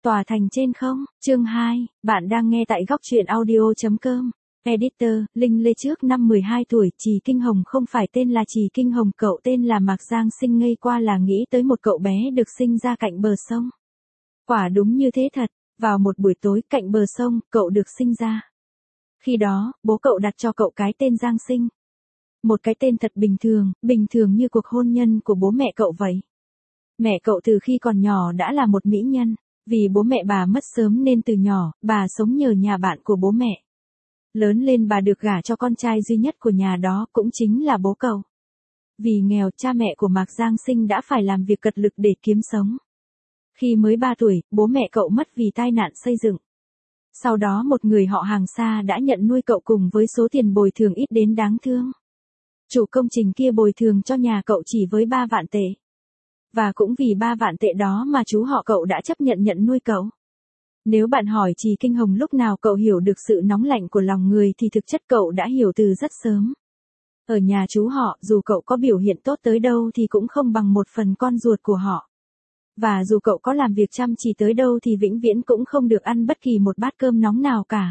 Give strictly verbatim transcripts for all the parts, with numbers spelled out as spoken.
Tòa thành trên không, chương hai, bạn đang nghe tại góc truyện audio.com. Editor, Linh Lê trước năm mười hai tuổi, Trì Kinh Hồng không phải tên là Trì Kinh Hồng, cậu tên là Mạc Giang Sinh, ngây qua là nghĩ tới một cậu bé được sinh ra cạnh bờ sông. Quả đúng như thế thật, vào một buổi tối cạnh bờ sông, cậu được sinh ra. Khi đó, bố cậu đặt cho cậu cái tên Giang Sinh. Một cái tên thật bình thường, bình thường như cuộc hôn nhân của bố mẹ cậu vậy. Mẹ cậu từ khi còn nhỏ đã là một mỹ nhân, vì bố mẹ bà mất sớm nên từ nhỏ, bà sống nhờ nhà bạn của bố mẹ. Lớn lên bà được gả cho con trai duy nhất của nhà đó, cũng chính là bố cậu. Vì nghèo, cha mẹ của Mạc Giang Sinh đã phải làm việc cật lực để kiếm sống. Khi mới ba tuổi, bố mẹ cậu mất vì tai nạn xây dựng. Sau đó một người họ hàng xa đã nhận nuôi cậu cùng với số tiền bồi thường ít đến đáng thương. Chủ công trình kia bồi thường cho nhà cậu chỉ với ba vạn tệ. Và cũng vì ba vạn tệ đó mà chú họ cậu đã chấp nhận nhận nuôi cậu. Nếu bạn hỏi Trì Kinh Hồng lúc nào cậu hiểu được sự nóng lạnh của lòng người thì thực chất cậu đã hiểu từ rất sớm. Ở nhà chú họ, dù cậu có biểu hiện tốt tới đâu thì cũng không bằng một phần con ruột của họ. Và dù cậu có làm việc chăm chỉ tới đâu thì vĩnh viễn cũng không được ăn bất kỳ một bát cơm nóng nào cả.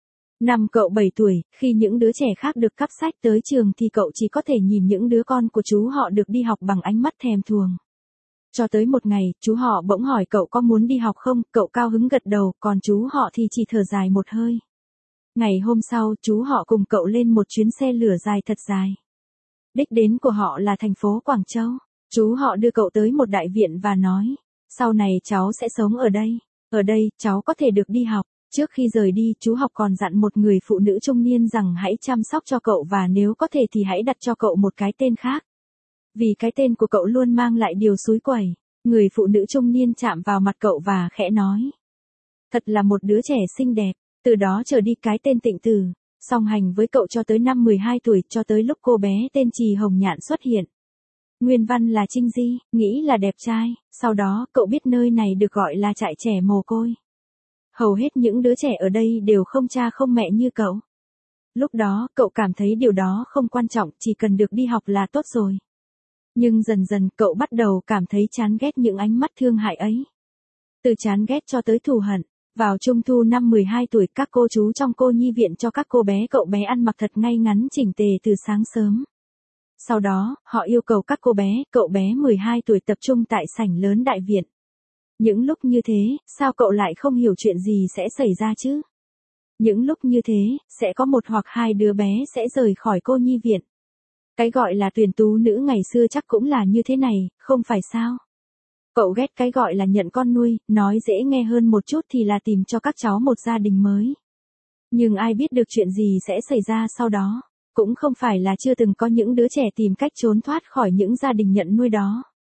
Năm cậu bảy tuổi, khi những đứa trẻ khác được cắp sách tới trường thì cậu chỉ có thể nhìn những đứa con của chú họ được đi học bằng ánh mắt thèm thuồng. Cho tới một ngày, chú họ bỗng hỏi cậu có muốn đi học không, cậu cao hứng gật đầu, còn chú họ thì chỉ thở dài một hơi. Ngày hôm sau, chú họ cùng cậu lên một chuyến xe lửa dài thật dài. Đích đến của họ là thành phố Quảng Châu. Chú họ đưa cậu tới một đại viện và nói, sau này cháu sẽ sống ở đây. Ở đây, cháu có thể được đi học. Trước khi rời đi, chú học còn dặn một người phụ nữ trung niên rằng hãy chăm sóc cho cậu và nếu có thể thì hãy đặt cho cậu một cái tên khác. Vì cái tên của cậu luôn mang lại điều xúi quẩy. Người phụ nữ trung niên chạm vào mặt cậu và khẽ nói. Thật là một đứa trẻ xinh đẹp. Từ đó trở đi cái tên Tịnh Tử, song hành với cậu cho tới năm mười hai tuổi, cho tới lúc cô bé tên Trì Hồng Nhạn xuất hiện. Nguyên văn là Trinh Di, nghĩ là đẹp trai, sau đó cậu biết nơi này được gọi là trại trẻ mồ côi. Hầu hết những đứa trẻ ở đây đều không cha không mẹ như cậu. Lúc đó, cậu cảm thấy điều đó không quan trọng, chỉ cần được đi học là tốt rồi. Nhưng dần dần cậu bắt đầu cảm thấy chán ghét những ánh mắt thương hại ấy. Từ chán ghét cho tới thù hận. Vào trung thu năm mười hai tuổi, các cô chú trong cô nhi viện cho các cô bé cậu bé ăn mặc thật ngay ngắn chỉnh tề từ sáng sớm. Sau đó, họ yêu cầu các cô bé, cậu bé mười hai tuổi tập trung tại sảnh lớn đại viện. Những lúc như thế, sao cậu lại không hiểu chuyện gì sẽ xảy ra chứ? Những lúc như thế, sẽ có một hoặc hai đứa bé sẽ rời khỏi cô nhi viện. Cái gọi là tuyển tú nữ ngày xưa chắc cũng là như thế này, không phải sao? Cậu ghét cái gọi là nhận con nuôi, nói dễ nghe hơn một chút thì là tìm cho các cháu một gia đình mới. Nhưng ai biết được chuyện gì sẽ xảy ra sau đó, cũng không phải là chưa từng có những đứa trẻ tìm cách trốn thoát khỏi những gia đình nhận nuôi đó.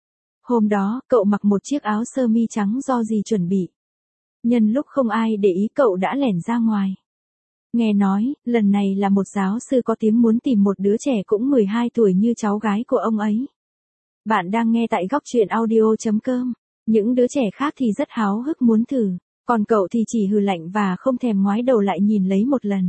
Hôm đó, cậu mặc một chiếc áo sơ mi trắng do dì chuẩn bị. Nhân lúc không ai để ý cậu đã lẻn ra ngoài. Nghe nói, lần này là một giáo sư có tiếng muốn tìm một đứa trẻ cũng mười hai tuổi như cháu gái của ông ấy. Bạn đang nghe tại góc truyện audio.com. Những đứa trẻ khác thì rất háo hức muốn thử, còn cậu thì chỉ hừ lạnh và không thèm ngoái đầu lại nhìn lấy một lần.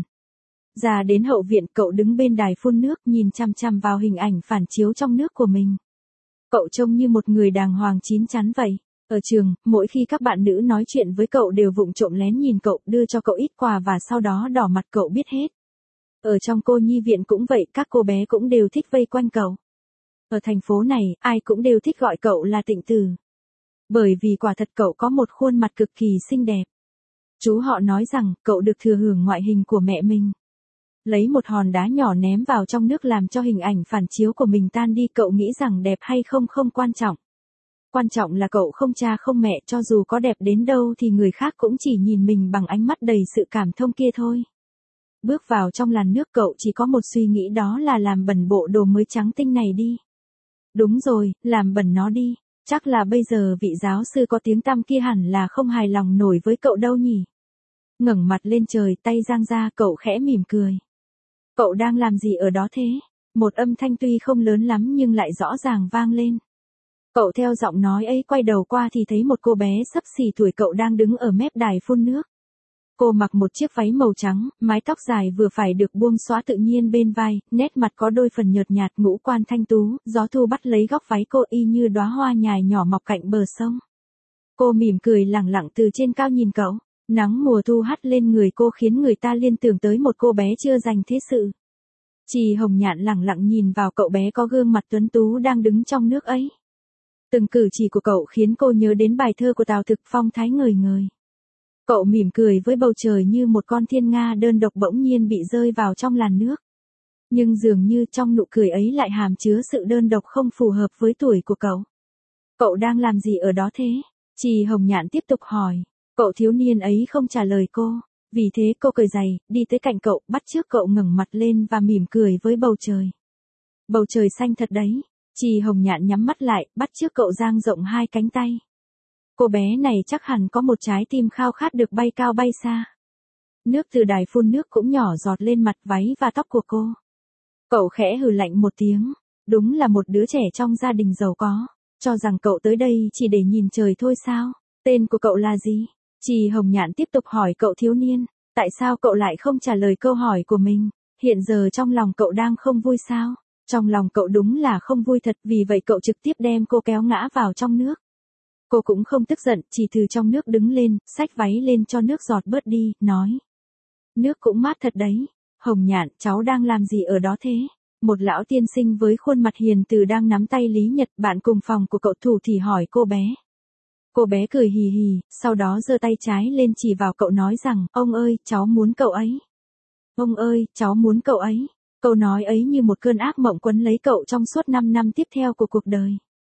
Ra đến hậu viện, cậu đứng bên đài phun nước nhìn chằm chằm vào hình ảnh phản chiếu trong nước của mình. Cậu trông như một người đàng hoàng chín chắn vậy. Ở trường, mỗi khi các bạn nữ nói chuyện với cậu đều vụng trộm lén nhìn cậu, đưa cho cậu ít quà và sau đó đỏ mặt, cậu biết hết. Ở trong cô nhi viện cũng vậy, các cô bé cũng đều thích vây quanh cậu. Ở thành phố này, ai cũng đều thích gọi cậu là Tịnh Tử. Bởi vì quả thật cậu có một khuôn mặt cực kỳ xinh đẹp. Chú họ nói rằng cậu được thừa hưởng ngoại hình của mẹ mình. Lấy một hòn đá nhỏ ném vào trong nước làm cho hình ảnh phản chiếu của mình tan đi, cậu nghĩ rằng đẹp hay không không quan trọng. Quan trọng là cậu không cha không mẹ, cho dù có đẹp đến đâu thì người khác cũng chỉ nhìn mình bằng ánh mắt đầy sự cảm thông kia thôi. Bước vào trong làn nước, cậu chỉ có một suy nghĩ, đó là làm bẩn bộ đồ mới trắng tinh này đi. Đúng rồi, làm bẩn nó đi. Chắc là bây giờ vị giáo sư có tiếng tăm kia hẳn là không hài lòng nổi với cậu đâu nhỉ. Ngẩng mặt lên trời, tay giang ra, cậu khẽ mỉm cười. Cậu đang làm gì ở đó thế? Một âm thanh tuy không lớn lắm nhưng lại rõ ràng vang lên. Cậu theo giọng nói ấy quay đầu qua thì thấy một cô bé xấp xỉ tuổi cậu đang đứng ở mép đài phun nước. Cô mặc một chiếc váy màu trắng, mái tóc dài vừa phải được buông xõa tự nhiên bên vai, nét mặt có đôi phần nhợt nhạt, ngũ quan thanh tú, gió thu bắt lấy góc váy cô y như đóa hoa nhài nhỏ mọc cạnh bờ sông. Cô mỉm cười lẳng lặng từ trên cao nhìn cậu. Nắng mùa thu hắt lên người cô khiến người ta liên tưởng tới một cô bé chưa dành thế sự. Trì Hồng Nhạn lẳng lặng nhìn vào cậu bé có gương mặt tuấn tú đang đứng trong nước ấy. Từng cử chỉ của cậu khiến cô nhớ đến bài thơ của Tào Thực phong thái ngời ngời. Cậu mỉm cười với bầu trời như một con thiên nga đơn độc bỗng nhiên bị rơi vào trong làn nước. Nhưng dường như trong nụ cười ấy lại hàm chứa sự đơn độc không phù hợp với tuổi của cậu. Cậu đang làm gì ở đó thế? Trì Hồng Nhạn tiếp tục hỏi. Cậu thiếu niên ấy không trả lời cô. Vì thế cô cởi giày, đi tới cạnh cậu, bắt chước cậu ngẩng mặt lên và mỉm cười với bầu trời. Bầu trời xanh thật đấy. Trì Hồng Nhạn nhắm mắt lại, bắt chước cậu dang rộng hai cánh tay. Cô bé này chắc hẳn có một trái tim khao khát được bay cao bay xa. Nước từ đài phun nước cũng nhỏ giọt lên mặt váy và tóc của cô. Cậu khẽ hừ lạnh một tiếng. Đúng là một đứa trẻ trong gia đình giàu có. Cho rằng cậu tới đây chỉ để nhìn trời thôi sao? Tên của cậu là gì? Trì Hồng Nhạn tiếp tục hỏi cậu thiếu niên. Tại sao cậu lại không trả lời câu hỏi của mình? Hiện giờ trong lòng cậu đang không vui sao? Trong lòng cậu đúng là không vui thật, vì vậy cậu trực tiếp đem cô kéo ngã vào trong nước. Cô cũng không tức giận, chỉ từ trong nước đứng lên, xách váy lên cho nước giọt bớt đi, nói. Nước cũng mát thật đấy. Hồng Nhạn, cháu đang làm gì ở đó thế? Một lão tiên sinh với khuôn mặt hiền từ đang nắm tay Lý Nhật, bạn cùng phòng của cậu thủ thì hỏi cô bé. Cô bé cười hì hì, sau đó giơ tay trái lên chỉ vào cậu nói rằng, ông ơi, cháu muốn cậu ấy. Ông ơi, cháu muốn cậu ấy. Câu nói ấy như một cơn ác mộng quấn lấy cậu trong suốt năm năm tiếp theo của cuộc đời.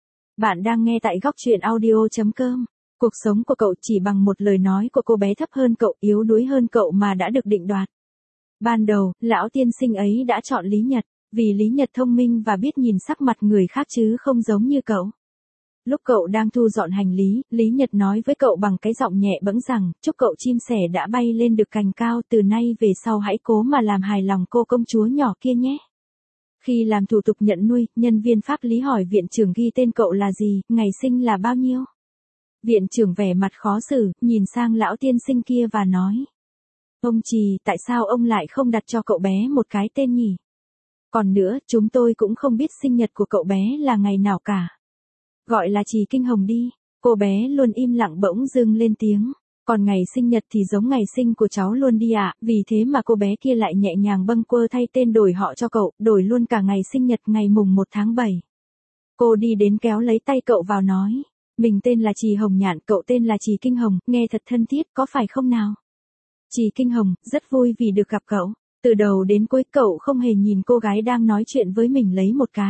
Bạn đang nghe tại góc truyện audio chấm com. Cuộc sống của cậu chỉ bằng một lời nói của cô bé thấp hơn cậu, yếu đuối hơn cậu mà đã được định đoạt. Ban đầu, lão tiên sinh ấy đã chọn Lý Nhật, vì Lý Nhật thông minh và biết nhìn sắc mặt người khác chứ không giống như cậu. Lúc cậu đang thu dọn hành lý, Lý Nhật nói với cậu bằng cái giọng nhẹ bẫng rằng, chúc cậu chim sẻ đã bay lên được cành cao, từ nay về sau hãy cố mà làm hài lòng cô công chúa nhỏ kia nhé. Khi làm thủ tục nhận nuôi, nhân viên pháp lý hỏi viện trưởng ghi tên cậu là gì, ngày sinh là bao nhiêu. Viện trưởng vẻ mặt khó xử, nhìn sang lão tiên sinh kia và nói. Ông Trì, tại sao ông lại không đặt cho cậu bé một cái tên nhỉ? Còn nữa, chúng tôi cũng không biết sinh nhật của cậu bé là ngày nào cả. Gọi là Trì Kinh Hồng đi. Cô bé luôn im lặng bỗng dưng lên tiếng. Còn ngày sinh nhật thì giống ngày sinh của cháu luôn đi ạ. À. Vì thế mà cô bé kia lại nhẹ nhàng bâng quơ thay tên đổi họ cho cậu, đổi luôn cả ngày sinh nhật ngày mùng một tháng bảy. Cô đi đến kéo lấy tay cậu vào nói. Mình tên là Trì Hồng Nhạn, cậu tên là Trì Kinh Hồng, nghe thật thân thiết, có phải không nào? Trì Kinh Hồng, rất vui vì được gặp cậu. Từ đầu đến cuối cậu không hề nhìn cô gái đang nói chuyện với mình lấy một cái.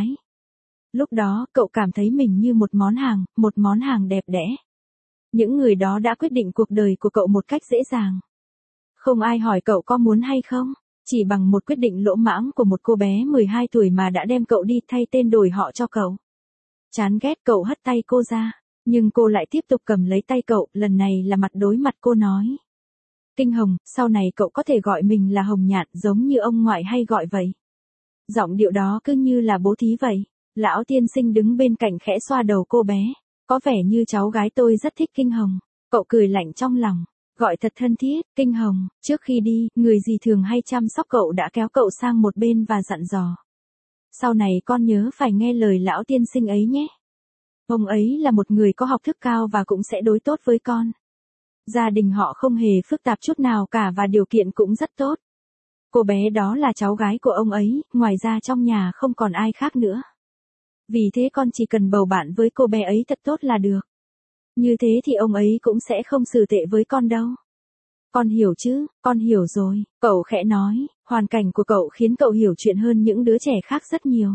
Lúc đó, cậu cảm thấy mình như một món hàng, một món hàng đẹp đẽ. Những người đó đã quyết định cuộc đời của cậu một cách dễ dàng. Không ai hỏi cậu có muốn hay không, chỉ bằng một quyết định lỗ mãng của một cô bé mười hai tuổi mà đã đem cậu đi thay tên đổi họ cho cậu. Chán ghét cậu hất tay cô ra, nhưng cô lại tiếp tục cầm lấy tay cậu, lần này là mặt đối mặt cô nói. Kinh Hồng, sau này cậu có thể gọi mình là Hồng Nhạn giống như ông ngoại hay gọi vậy. Giọng điệu đó cứ như là bố thí vậy. Lão tiên sinh đứng bên cạnh khẽ xoa đầu cô bé. Có vẻ như cháu gái tôi rất thích Kinh Hồng. Cậu cười lạnh trong lòng. Gọi thật thân thiết, Kinh Hồng. Trước khi đi, người gì thường hay chăm sóc cậu đã kéo cậu sang một bên và dặn dò. Sau này con nhớ phải nghe lời lão tiên sinh ấy nhé. Ông ấy là một người có học thức cao và cũng sẽ đối tốt với con. Gia đình họ không hề phức tạp chút nào cả và điều kiện cũng rất tốt. Cô bé đó là cháu gái của ông ấy, ngoài ra trong nhà không còn ai khác nữa. Vì thế con chỉ cần bầu bạn với cô bé ấy thật tốt là được. Như thế thì ông ấy cũng sẽ không xử tệ với con đâu. Con hiểu chứ, con hiểu rồi, cậu khẽ nói, hoàn cảnh của cậu khiến cậu hiểu chuyện hơn những đứa trẻ khác rất nhiều.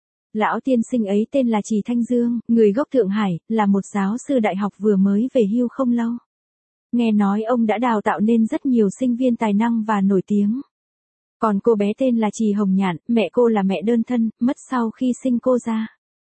Lão tiên sinh ấy tên là Trì Thanh Dương, người gốc Thượng Hải, là một giáo sư đại học vừa mới về hưu không lâu. Nghe nói ông đã đào tạo nên rất nhiều sinh viên tài năng và nổi tiếng. Còn cô bé tên là Trì Hồng Nhạn, mẹ cô là mẹ đơn thân, mất sau khi sinh cô ra.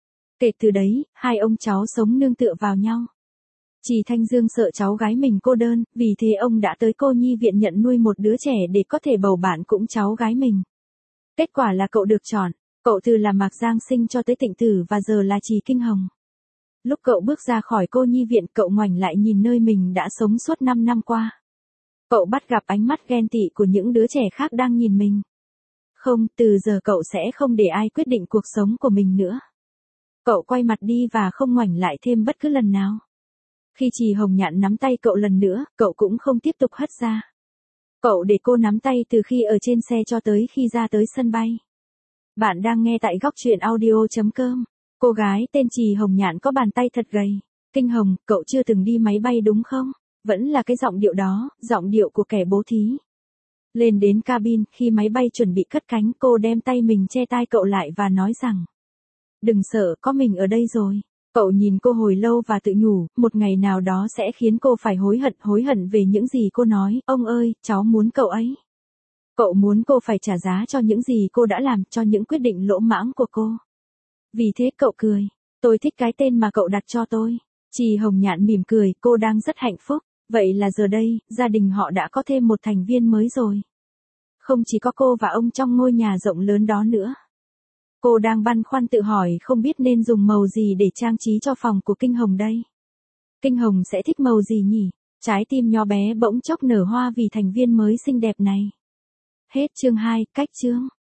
Kể từ đấy, hai ông cháu sống nương tựa vào nhau. Trì Thanh Dương sợ cháu gái mình cô đơn, vì thế ông đã tới cô nhi viện nhận nuôi một đứa trẻ để có thể bầu bạn cũng cháu gái mình. Kết quả là cậu được chọn, cậu từ là Mạc Giang Sinh cho tới Tịnh Tử và giờ là Trì Kinh Hồng. Lúc cậu bước ra khỏi cô nhi viện, cậu ngoảnh lại nhìn nơi mình đã sống suốt năm năm qua. Cậu bắt gặp ánh mắt ghen tị của những đứa trẻ khác đang nhìn mình. Không, từ giờ cậu sẽ không để ai quyết định cuộc sống của mình nữa. Cậu quay mặt đi và không ngoảnh lại thêm bất cứ lần nào. Khi Trì Hồng Nhạn nắm tay cậu lần nữa, cậu cũng không tiếp tục hất ra. Cậu để cô nắm tay từ khi ở trên xe cho tới khi ra tới sân bay. Bạn đang nghe tại góc truyện audio chấm com. Cô gái tên Trì Hồng Nhạn có bàn tay thật gầy. Kinh Hồng, cậu chưa từng đi máy bay đúng không? Vẫn là cái giọng điệu đó, giọng điệu của kẻ bố thí. Lên đến cabin, khi máy bay chuẩn bị cất cánh, cô đem tay mình che tai cậu lại và nói rằng: đừng sợ, có mình ở đây rồi. Cậu nhìn cô hồi lâu và tự nhủ, một ngày nào đó sẽ khiến cô phải hối hận, hối hận về những gì cô nói. Ông ơi, cháu muốn cậu ấy. Cậu muốn cô phải trả giá cho những gì cô đã làm, cho những quyết định lỗ mãng của cô. Vì thế cậu cười. Tôi thích cái tên mà cậu đặt cho tôi. Trì Hồng Nhạn mỉm cười, cô đang rất hạnh phúc. Vậy là giờ đây, gia đình họ đã có thêm một thành viên mới rồi. Không chỉ có cô và ông trong ngôi nhà rộng lớn đó nữa. Cô đang băn khoăn tự hỏi không biết nên dùng màu gì để trang trí cho phòng của Kinh Hồng đây. Kinh Hồng sẽ thích màu gì nhỉ? Trái tim nho bé bỗng chốc nở hoa vì thành viên mới xinh đẹp này. Hết chương hai, cách chương.